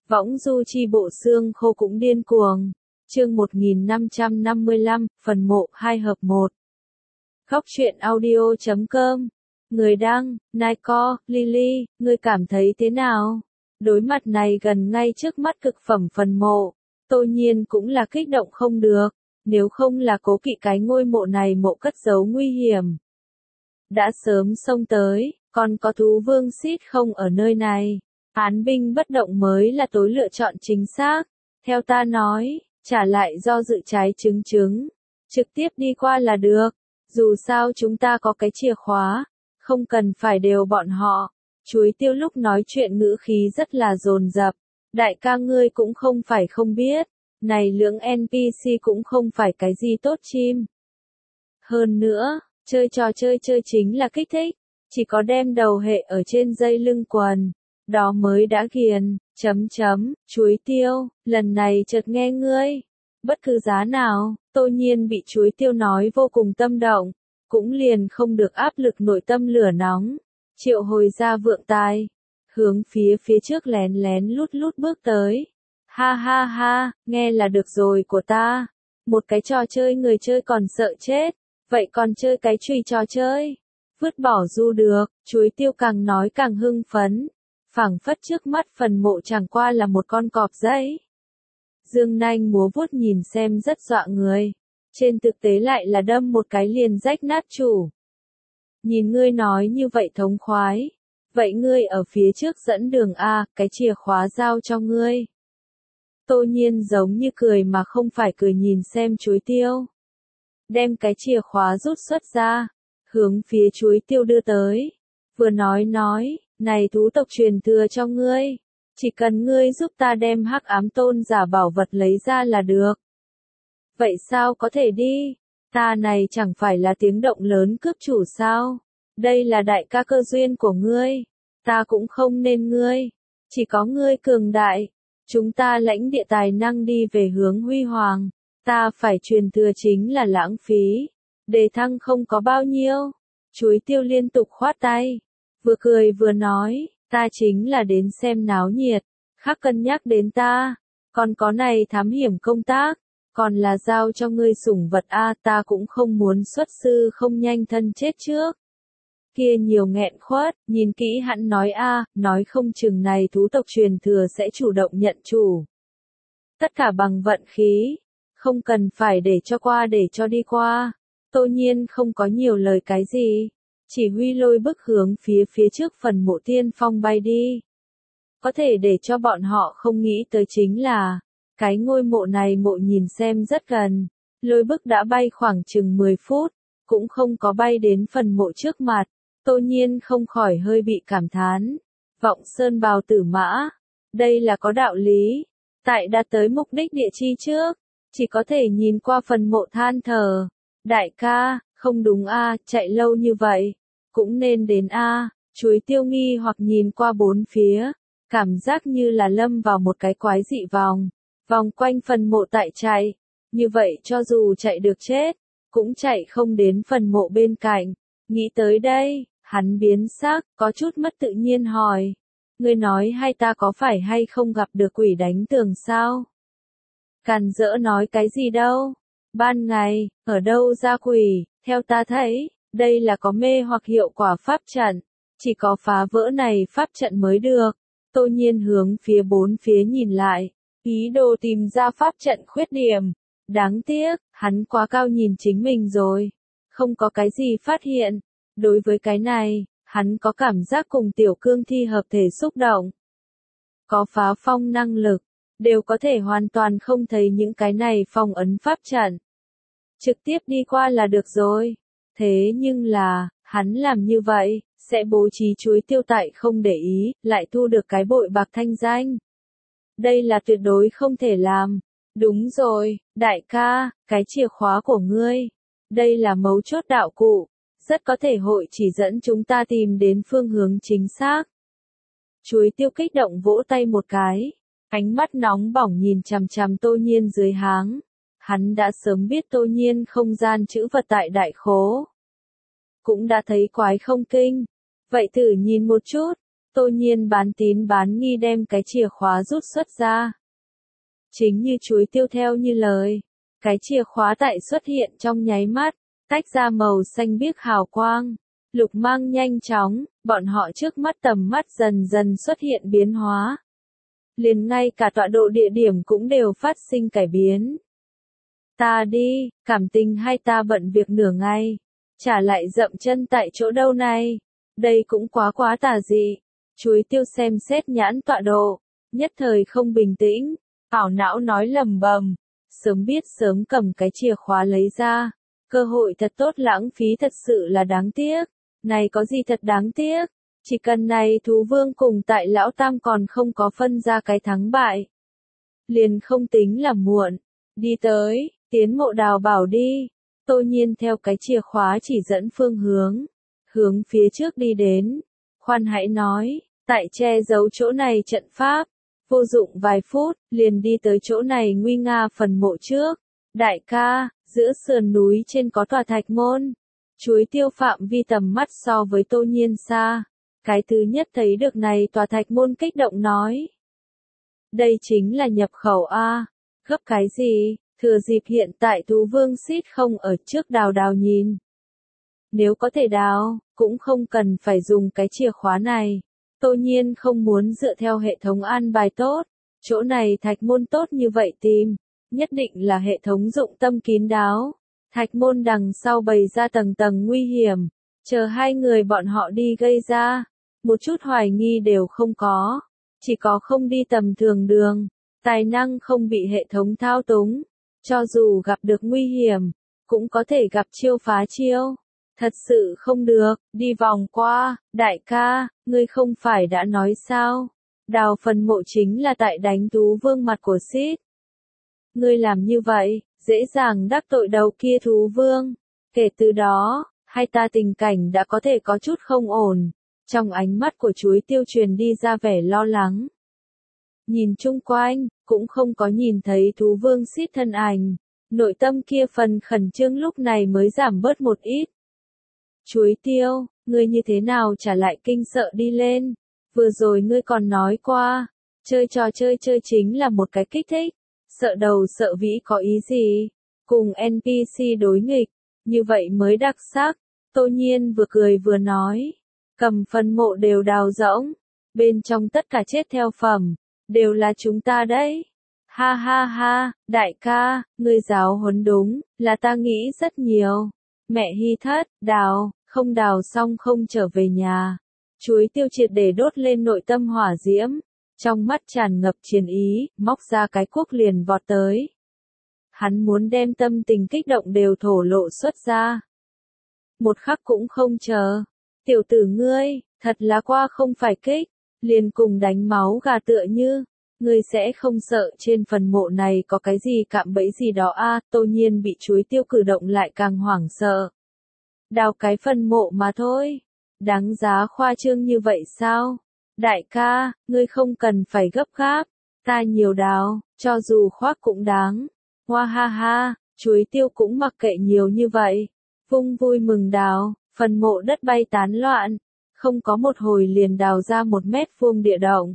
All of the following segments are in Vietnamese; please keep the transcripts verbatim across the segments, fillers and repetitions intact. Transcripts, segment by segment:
Võng du chi bộ xương khô cũng điên cuồng. Chương một nghìn năm trăm năm mươi lăm, phần mộ hai hợp một. Góc truyện audio chấm com. Người đăng, Naiko, Lily, ngươi cảm thấy thế nào? Đối mặt này gần ngay trước mắt cực phẩm phần mộ, Tô Nhiên cũng là kích động không được, nếu không là cố kỵ cái ngôi mộ này mộ cất giấu nguy hiểm. Đã sớm xông tới, còn có thú vương xít không ở nơi này. Án binh bất động mới là tối lựa chọn chính xác. Theo ta nói, trả lại do dự trái chứng chứng. Trực tiếp đi qua là được. Dù sao chúng ta có cái chìa khóa. Không cần phải đều bọn họ. Chuối tiêu lúc nói chuyện ngữ khí rất là dồn dập. Đại ca ngươi cũng không phải không biết. Này lưỡng en pê xê cũng không phải cái gì tốt chim. Hơn nữa, chơi trò chơi chơi chính là kích thích. Chỉ có đem đầu hệ ở trên dây lưng quần. Đó mới đã ghiền, chấm chấm, chuối tiêu, lần này chợt nghe ngươi. Bất cứ giá nào, Tô Nhiên bị chuối tiêu nói vô cùng tâm động, cũng liền không được áp lực nội tâm lửa nóng. Triệu hồi ra vượng tài, hướng phía phía trước lén lén lút lút bước tới. Ha ha ha, nghe là được rồi của ta. Một cái trò chơi người chơi còn sợ chết, vậy còn chơi cái chùy trò chơi. Vứt bỏ du được, chuối tiêu càng nói càng hưng phấn. Phảng phất trước mắt phần mộ chẳng qua là một con cọp giấy. Dương nanh múa vuốt nhìn xem rất dọa người. Trên thực tế lại là đâm một cái liền rách nát chủ. Nhìn ngươi nói như vậy thống khoái. Vậy ngươi ở phía trước dẫn đường A, cái chìa khóa giao cho ngươi. Tô Nhiên giống như cười mà không phải cười nhìn xem chuối tiêu. Đem cái chìa khóa rút xuất ra. Hướng phía chuối tiêu đưa tới. Vừa nói nói. Này thú tộc truyền thừa cho ngươi, chỉ cần ngươi giúp ta đem hắc ám tôn giả bảo vật lấy ra là được. Vậy sao có thể đi? Ta này chẳng phải là tiếng động lớn cướp chủ sao? Đây là đại ca cơ duyên của ngươi, ta cũng không nên ngươi, chỉ có ngươi cường đại. Chúng ta lãnh địa tài năng đi về hướng huy hoàng, ta phải truyền thừa chính là lãng phí. Đề thăng không có bao nhiêu. Chuối tiêu liên tục khoát tay. Vừa cười vừa nói, ta chính là đến xem náo nhiệt, khác cân nhắc đến ta, còn có này thám hiểm công tác, còn là giao cho ngươi sủng vật a, ta cũng không muốn xuất sư không nhanh thân chết trước. Kia nhiều nghẹn khuất, nhìn kỹ hắn nói a, nói không chừng này thú tộc truyền thừa sẽ chủ động nhận chủ. Tất cả bằng vận khí, không cần phải để cho qua để cho đi qua. Tô Nhiên không có nhiều lời cái gì. Chỉ huy lôi bức hướng phía phía trước phần mộ tiên phong bay đi. Có thể để cho bọn họ không nghĩ tới chính là, cái ngôi mộ này mộ nhìn xem rất gần. Lôi bức đã bay khoảng chừng mười phút, cũng không có bay đến phần mộ trước mặt. Tô Nhiên không khỏi hơi bị cảm thán. Vọng sơn bào tử mã. Đây là có đạo lý. Tại đã tới mục đích địa chi trước, chỉ có thể nhìn qua phần mộ than thở. Đại ca, không đúng a, chạy lâu như vậy, cũng nên đến a. Chuối tiêu nghi hoặc nhìn qua bốn phía, cảm giác như là lâm vào một cái quái dị vòng, vòng quanh phần mộ tại chạy, như vậy cho dù chạy được chết, cũng chạy không đến phần mộ bên cạnh. Nghĩ tới đây, hắn biến sắc, có chút mất tự nhiên hỏi, ngươi nói hay ta có phải hay không gặp được quỷ đánh tường sao? Càn dỡ nói cái gì đâu? Ban ngày, ở đâu ra quỷ, theo ta thấy, đây là có mê hoặc hiệu quả pháp trận, chỉ có phá vỡ này pháp trận mới được. Tô Nhiên hướng phía bốn phía nhìn lại, ý đồ tìm ra pháp trận khuyết điểm. Đáng tiếc, hắn quá cao nhìn chính mình rồi, không có cái gì phát hiện. Đối với cái này, hắn có cảm giác cùng tiểu cương thi hợp thể xúc động. Có phá phong năng lực, đều có thể hoàn toàn không thấy những cái này phong ấn pháp trận. Trực tiếp đi qua là được rồi. Thế nhưng là, hắn làm như vậy, sẽ bố trí chuối tiêu tại không để ý, lại thu được cái bội bạc thanh danh. Đây là tuyệt đối không thể làm. Đúng rồi, đại ca, cái chìa khóa của ngươi. Đây là mấu chốt đạo cụ. Rất có thể hội chỉ dẫn chúng ta tìm đến phương hướng chính xác. Chuối tiêu kích động vỗ tay một cái. Ánh mắt nóng bỏng nhìn chằm chằm Tô Nhiên dưới háng. Hắn đã sớm biết Tô Nhiên không gian chữ vật tại đại khố. Cũng đã thấy quái không kinh. Vậy thử nhìn một chút. Tô Nhiên bán tín bán nghi đem cái chìa khóa rút xuất ra. Chính như Chuối Tiêu theo như lời, cái chìa khóa tại xuất hiện trong nháy mắt, tách ra màu xanh biếc hào quang, lục mang nhanh chóng, bọn họ trước mắt tầm mắt dần dần xuất hiện biến hóa. Liền ngay cả tọa độ địa điểm cũng đều phát sinh cải biến. Ta đi, cảm tình hay ta bận việc nửa ngày, trả lại dậm chân tại chỗ đâu này, đây cũng quá quá tà dị. Chuối Tiêu xem xét nhãn tọa độ, nhất thời không bình tĩnh, ảo não nói lầm bầm, sớm biết sớm cầm cái chìa khóa lấy ra, cơ hội thật tốt lãng phí thật sự là đáng tiếc, này có gì thật đáng tiếc, chỉ cần này thú vương cùng tại lão tam còn không có phân ra cái thắng bại. Liền không tính là muộn, đi tới, tiến mộ đào bảo đi, Tô Nhiên theo cái chìa khóa chỉ dẫn phương hướng, hướng phía trước đi đến, khoan hãy nói, tại che giấu chỗ này trận pháp. Vô dụng vài phút, liền đi tới chỗ này nguy nga phần mộ trước. Đại ca, giữa sườn núi trên có tòa thạch môn. Chuối Tiêu phạm vi tầm mắt so với Tô Nhiên xa. Cái thứ nhất thấy được này tòa thạch môn kích động nói. Đây chính là nhập khẩu A. Gấp cái gì, thừa dịp hiện tại thú vương xít không ở trước đào đào nhìn. Nếu có thể đào, cũng không cần phải dùng cái chìa khóa này. Tô Nhiên không muốn dựa theo hệ thống an bài tốt, chỗ này thạch môn tốt như vậy tìm, nhất định là hệ thống dụng tâm kín đáo. Thạch môn đằng sau bày ra tầng tầng nguy hiểm, chờ hai người bọn họ đi gây ra, một chút hoài nghi đều không có, chỉ có không đi tầm thường đường, tài năng không bị hệ thống thao túng, cho dù gặp được nguy hiểm, cũng có thể gặp chiêu phá chiêu. Thật sự không được, đi vòng qua, đại ca, ngươi không phải đã nói sao? Đào phần mộ chính là tại đánh thú vương mặt của Sít. Ngươi làm như vậy, dễ dàng đắc tội đầu kia thú vương. Kể từ đó, hai ta tình cảnh đã có thể có chút không ổn. Trong ánh mắt của Chuối Tiêu truyền đi ra vẻ lo lắng. Nhìn chung quanh, cũng không có nhìn thấy thú vương Sít thân ảnh. Nội tâm kia phần khẩn trương lúc này mới giảm bớt một ít. Chuối Tiêu, ngươi như thế nào trả lại kinh sợ đi lên, vừa rồi ngươi còn nói qua, chơi trò chơi chơi chính là một cái kích thích, sợ đầu sợ vĩ có ý gì, cùng en pê xê đối nghịch, như vậy mới đặc sắc, Tô Nhiên vừa cười vừa nói, cầm phần mộ đều đào rỗng, bên trong tất cả chết theo phẩm, đều là chúng ta đấy. Ha ha ha, đại ca, ngươi giáo huấn đúng, là ta nghĩ rất nhiều. Mẹ Hi Thất, đào, không đào xong không trở về nhà. Chuối Tiêu triệt để đốt lên nội tâm hỏa diễm, trong mắt tràn ngập chiến ý, móc ra cái cuốc liền vọt tới. Hắn muốn đem tâm tình kích động đều thổ lộ xuất ra. Một khắc cũng không chờ. Tiểu tử ngươi, thật là qua không phải kích, liền cùng đánh máu gà tựa như. Ngươi sẽ không sợ trên phần mộ này có cái gì cạm bẫy gì đó a? À, Tô Nhiên bị Chuối Tiêu cử động lại càng hoảng sợ. Đào cái phần mộ mà thôi. Đáng giá khoa trương như vậy sao? Đại ca, ngươi không cần phải gấp gáp. Ta nhiều đào, cho dù khoác cũng đáng. Hoa ha ha, Chuối Tiêu cũng mặc kệ nhiều như vậy. Vung vui mừng đào, phần mộ đất bay tán loạn. Không có một hồi liền đào ra một mét vuông địa động.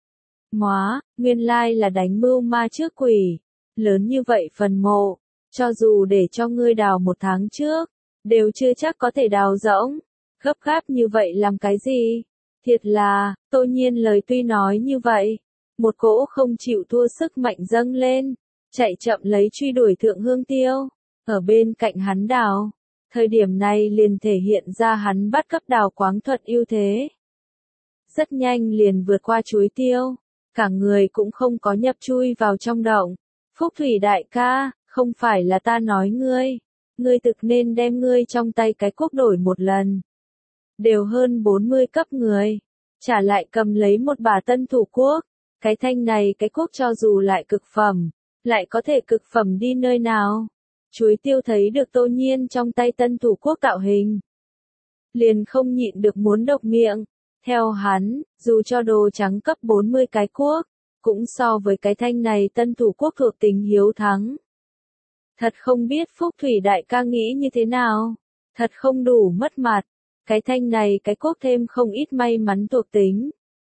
Móa, nguyên lai là đánh mưu ma trước quỷ. Lớn như vậy phần mộ, cho dù để cho ngươi đào một tháng trước, đều chưa chắc có thể đào rỗng. Gấp gáp như vậy làm cái gì? Thiệt là, Tô Nhiên lời tuy nói như vậy, một cỗ không chịu thua sức mạnh dâng lên, chạy chậm lấy truy đuổi Thượng Hương Tiêu, ở bên cạnh hắn đào. Thời điểm này liền thể hiện ra hắn bắt cấp đào quáng thuật ưu thế. Rất nhanh liền vượt qua Chuối Tiêu, cả người cũng không có nhập chui vào trong động. Phúc Thủy đại ca, không phải là ta nói ngươi, ngươi thực nên đem ngươi trong tay cái cuốc đổi một lần. Đều hơn bốn mươi cấp người, trả lại cầm lấy một bả tân thủ cuốc, cái thanh này cái cuốc cho dù lại cực phẩm, lại có thể cực phẩm đi nơi nào. Chuối Tiêu thấy được Tô Nhiên trong tay tân thủ cuốc tạo hình, liền không nhịn được muốn độc miệng. Theo hắn, dù cho đồ trắng cấp bốn mươi cái cuốc, cũng so với cái thanh này tân thủ cuốc thuộc tính hiếu thắng. Thật không biết Phúc Thủy đại ca nghĩ như thế nào, thật không đủ mất mặt, cái thanh này cái cuốc thêm không ít may mắn thuộc tính,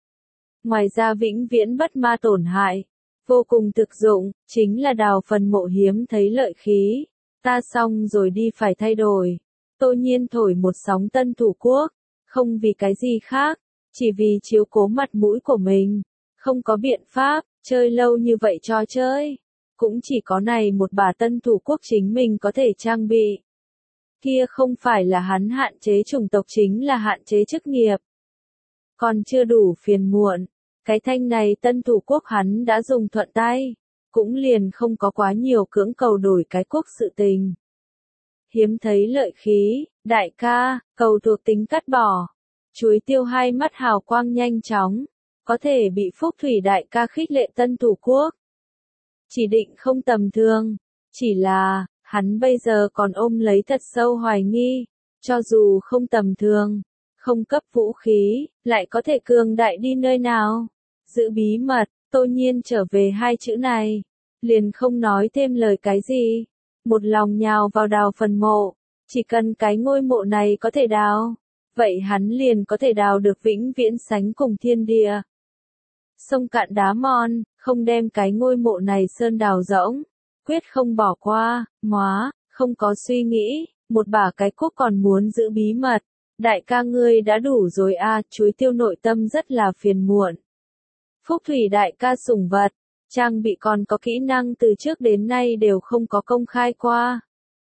Ngoài ra vĩnh viễn bất ma tổn hại, vô cùng thực dụng, chính là đào phần mộ hiếm thấy lợi khí. Ta xong rồi đi phải thay đổi. Tô Nhiên thổi một sóng tân thủ quốc, không vì cái gì khác, chỉ vì chiếu cố mặt mũi của mình. Không có biện pháp, chơi lâu như vậy trò chơi. Cũng chỉ có này một bà tân thủ quốc chính mình có thể trang bị. Kia không phải là hắn hạn chế chủng tộc, chính là hạn chế chức nghiệp. Còn chưa đủ phiền muộn, cái thanh này tân thủ quốc hắn đã dùng thuận tay, cũng liền không có quá nhiều cưỡng cầu đổi cái quốc sự tình. Hiếm thấy lợi khí, đại ca, cầu thuộc tính cắt bỏ. Chuối tiêu hai mắt hào quang nhanh chóng, có thể bị Phúc Thủy đại ca khích lệ tân thủ quốc. Chỉ định không tầm thường, chỉ là, hắn bây giờ còn ôm lấy thật sâu hoài nghi, cho dù không tầm thường, không cấp vũ khí, lại có thể cường đại đi nơi nào. Giữ bí mật, Tô Nhiên trở về hai chữ này, liền không nói thêm lời cái gì, một lòng nhào vào đào phần mộ, chỉ cần cái ngôi mộ này có thể đào, vậy hắn liền có thể đào được vĩnh viễn sánh cùng thiên địa. Sông cạn đá mòn, không đem cái ngôi mộ này sơn đào rỗng, quyết không bỏ qua, móa, không có suy nghĩ, một bả cái quốc còn muốn giữ bí mật. Đại ca ngươi đã đủ rồi a, à, chuối tiêu nội tâm rất là phiền muộn. Phúc Thủy đại ca sủng vật, trang bị còn có kỹ năng từ trước đến nay đều không có công khai qua.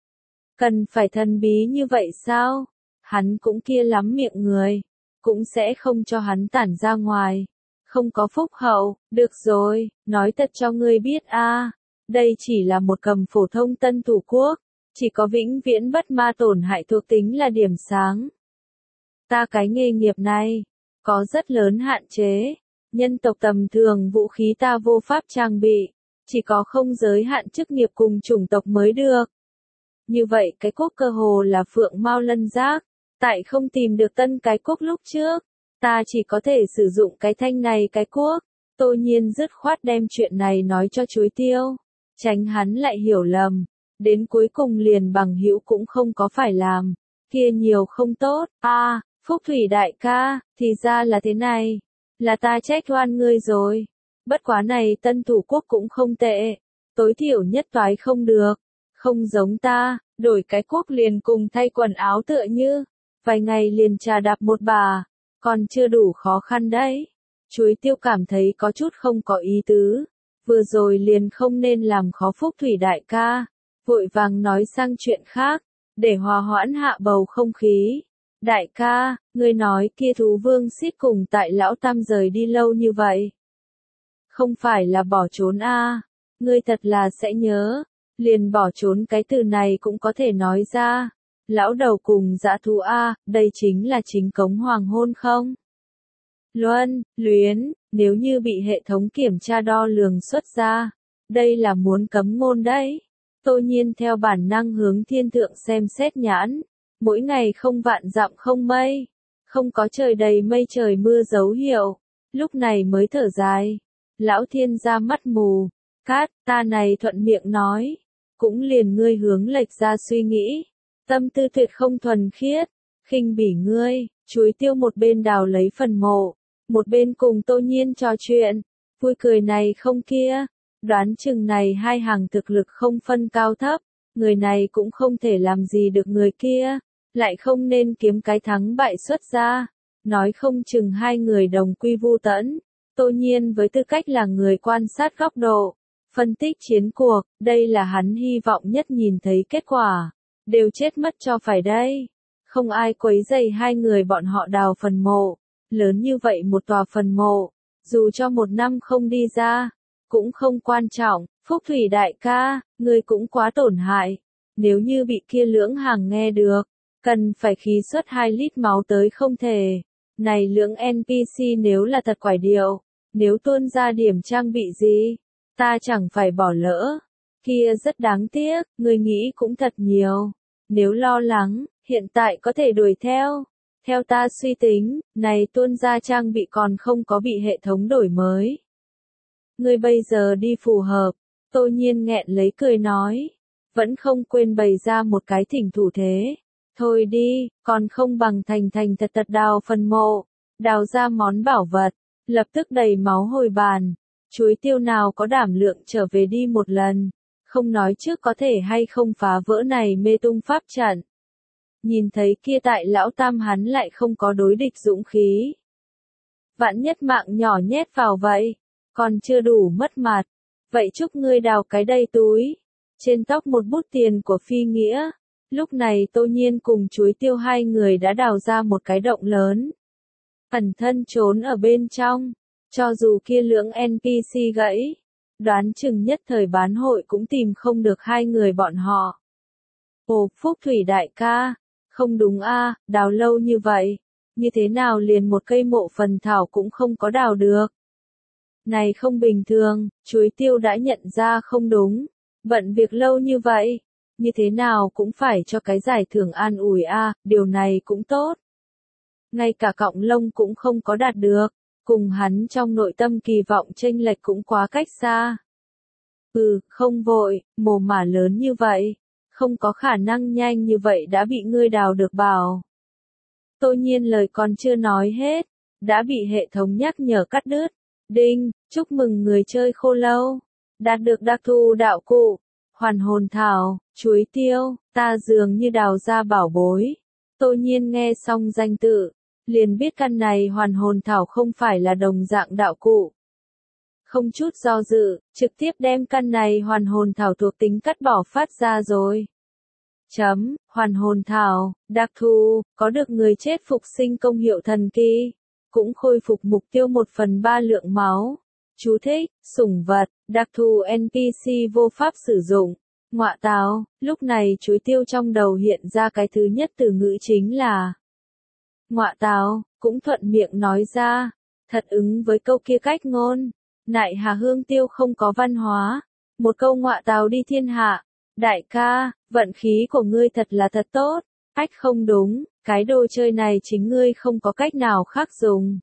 Cần phải thần bí như vậy sao? Hắn cũng kia lắm miệng người, cũng sẽ không cho hắn tản ra ngoài. Không có phúc hậu, được rồi, nói thật cho ngươi biết a, à, đây chỉ là một cầm phổ thông tân thủ quốc, chỉ có vĩnh viễn bất ma tổn hại thuộc tính là điểm sáng. Ta cái nghề nghiệp này, có rất lớn hạn chế, nhân tộc tầm thường vũ khí ta vô pháp trang bị, chỉ có không giới hạn chức nghiệp cùng chủng tộc mới được. Như vậy cái quốc cơ hồ là phượng mao lân giác, tại không tìm được tân cái quốc lúc trước, ta chỉ có thể sử dụng cái thanh này cái quốc. Tô Nhiên dứt khoát đem chuyện này nói cho chuối tiêu, tránh hắn lại hiểu lầm, đến cuối cùng liền bằng hữu cũng không có phải làm, kia nhiều không tốt. A, à, Phúc Thủy đại ca, thì ra là thế này, là ta trách oan ngươi rồi. Bất quá này tân thủ quốc cũng không tệ, tối thiểu nhất toái không được, không giống ta, đổi cái quốc liền cùng thay quần áo tựa như, vài ngày liền trà đạp một bà, còn chưa đủ khó khăn đấy. Chuối tiêu cảm thấy có chút không có ý tứ, vừa rồi liền không nên làm khó Phúc Thủy đại ca, vội vàng nói sang chuyện khác, để hòa hoãn hạ bầu không khí. Đại ca, ngươi nói kia thú vương xít cùng tại lão tam rời đi lâu như vậy. Không phải là bỏ trốn a, à, ngươi thật là sẽ nhớ, liền bỏ trốn cái từ này cũng có thể nói ra. Lão đầu cùng dã thú a, à, đây chính là chính cống hoàng hôn không? Luân, luyến, nếu như bị hệ thống kiểm tra đo lường xuất ra, đây là muốn cấm ngôn đấy. Tô Nhiên theo bản năng hướng thiên thượng xem xét nhãn, mỗi ngày không vạn dặm không mây, không có trời đầy mây trời mưa dấu hiệu, lúc này mới thở dài. Lão thiên ra mắt mù, cát, ta này thuận miệng nói, cũng liền ngươi hướng lệch ra suy nghĩ, tâm tư tuyệt không thuần khiết, khinh bỉ ngươi. Chuối tiêu một bên đào lấy phần mộ, một bên cùng Tô Nhiên trò chuyện, vui cười này không kia, đoán chừng này hai hàng thực lực không phân cao thấp, người này cũng không thể làm gì được người kia, lại không nên kiếm cái thắng bại xuất ra, nói không chừng hai người đồng quy vu tẫn. Tô Nhiên với tư cách là người quan sát góc độ, phân tích chiến cuộc, đây là hắn hy vọng nhất nhìn thấy kết quả, đều chết mất cho phải đây. Không ai quấy rầy hai người bọn họ đào phần mộ, lớn như vậy một tòa phần mộ, dù cho một năm không đi ra, cũng không quan trọng. Phúc Thủy đại ca, ngươi cũng quá tổn hại, nếu như bị kia lưỡng hàng nghe được, cần phải khí xuất hai lít máu tới không thể. Này lưỡng en pê xê nếu là thật quải điệu, nếu tuôn ra điểm trang bị gì, ta chẳng phải bỏ lỡ, kia rất đáng tiếc, ngươi nghĩ cũng thật nhiều, nếu lo lắng, hiện tại có thể đuổi theo. Theo ta suy tính, này tuôn ra trang bị còn không có bị hệ thống đổi mới. Ngươi bây giờ đi phù hợp, Tô Nhiên nghẹn lấy cười nói, vẫn không quên bày ra một cái thỉnh thủ thế. Thôi đi, còn không bằng thành thành thật thật đào phần mộ, đào ra món bảo vật, lập tức đầy máu hồi bàn. Chuối tiêu nào có đảm lượng trở về đi một lần, không nói trước có thể hay không phá vỡ này mê tung pháp trận. Nhìn thấy kia tại lão tam hắn lại không có đối địch dũng khí. Vạn nhất mạng nhỏ nhét vào vậy, còn chưa đủ mất mặt. Vậy chúc ngươi đào cái đầy túi. Trên tóc một bút tiền của Phi Nghĩa. Lúc này Tô Nhiên cùng chuối tiêu hai người đã đào ra một cái động lớn. Ẩn thân trốn ở bên trong. Cho dù kia lưỡng en pê xê gãy, đoán chừng nhất thời bán hội cũng tìm không được hai người bọn họ. Ồ, Phúc Thủy đại ca, không đúng a, đào lâu như vậy, như thế nào liền một cây mộ phần thảo cũng không có đào được. Này không bình thường, chuối tiêu đã nhận ra không đúng, bận việc lâu như vậy, như thế nào cũng phải cho cái giải thưởng an ủi a, điều này cũng tốt. Ngay cả cọng lông cũng không có đạt được. Cùng hắn trong nội tâm kỳ vọng chênh lệch cũng quá cách xa. Ừ, không vội, mồ mả lớn như vậy, không có khả năng nhanh như vậy đã bị ngươi đào được bảo. Tô Nhiên lời còn chưa nói hết, đã bị hệ thống nhắc nhở cắt đứt. Đinh, chúc mừng người chơi khô lâu, đạt được đặc thù đạo cụ, hoàn hồn thảo, chuối tiêu, ta dường như đào ra bảo bối. Tô Nhiên nghe xong danh tự, liền biết căn này hoàn hồn thảo không phải là đồng dạng đạo cụ. Không chút do dự, trực tiếp đem căn này hoàn hồn thảo thuộc tính cắt bỏ phát ra rồi. Chấm, hoàn hồn thảo, đặc thù, có được người chết phục sinh công hiệu thần kỳ, cũng khôi phục mục tiêu một phần ba lượng máu. Chú thích, sủng vật, đặc thù en pê xê vô pháp sử dụng. Ngọa táo, lúc này chuối tiêu trong đầu hiện ra cái thứ nhất từ ngữ chính là ngọa táo, cũng thuận miệng nói ra, thật ứng với câu kia cách ngôn, nại hà hương tiêu không có văn hóa, một câu ngọa táo đi thiên hạ, đại ca, vận khí của ngươi thật là thật tốt, ách không đúng, cái đồ chơi này chính ngươi không có cách nào khác dùng.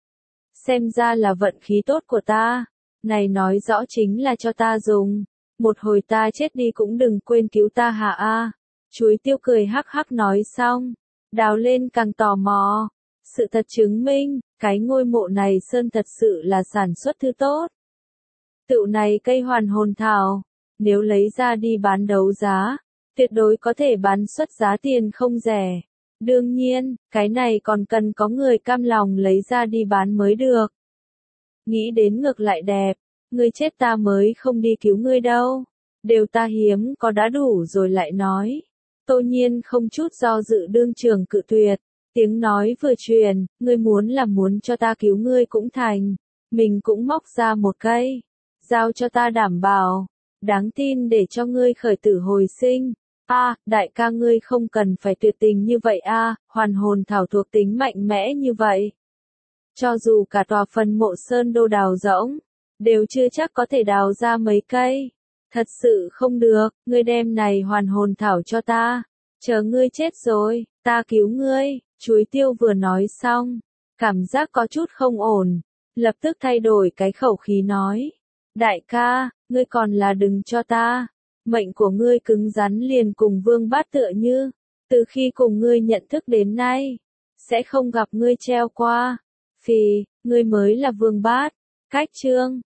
Xem ra là vận khí tốt của ta, này nói rõ chính là cho ta dùng, một hồi ta chết đi cũng đừng quên cứu ta hạ a. Chuối tiêu cười hắc hắc nói xong. Đào lên càng tò mò. Sự thật chứng minh, cái ngôi mộ này sơn thật sự là sản xuất thứ tốt. Tựu này cây hoàn hồn thảo, nếu lấy ra đi bán đấu giá, tuyệt đối có thể bán xuất giá tiền không rẻ. Đương nhiên, cái này còn cần có người cam lòng lấy ra đi bán mới được. Nghĩ đến ngược lại đẹp, ngươi chết ta mới không đi cứu ngươi đâu. Đều ta hiếm có đã đủ rồi lại nói. Tô Nhiên không chút do dự đương trường cự tuyệt, tiếng nói vừa truyền, ngươi muốn là muốn cho ta cứu ngươi cũng thành, mình cũng móc ra một cây, giao cho ta đảm bảo, đáng tin để cho ngươi khởi tử hồi sinh. A, à, đại ca ngươi không cần phải tuyệt tình như vậy a, à, hoàn hồn thảo thuộc tính mạnh mẽ như vậy. Cho dù cả tòa phần mộ sơn đô đào rỗng, đều chưa chắc có thể đào ra mấy cây. Thật sự không được, ngươi đem này hoàn hồn thảo cho ta. Chờ ngươi chết rồi, ta cứu ngươi. Chuối tiêu vừa nói xong, cảm giác có chút không ổn, lập tức thay đổi cái khẩu khí nói. Đại ca, ngươi còn là đừng cho ta. Mệnh của ngươi cứng rắn liền cùng vương bát tựa như, từ khi cùng ngươi nhận thức đến nay, sẽ không gặp ngươi treo qua. Phì, ngươi mới là vương bát. Cách chương.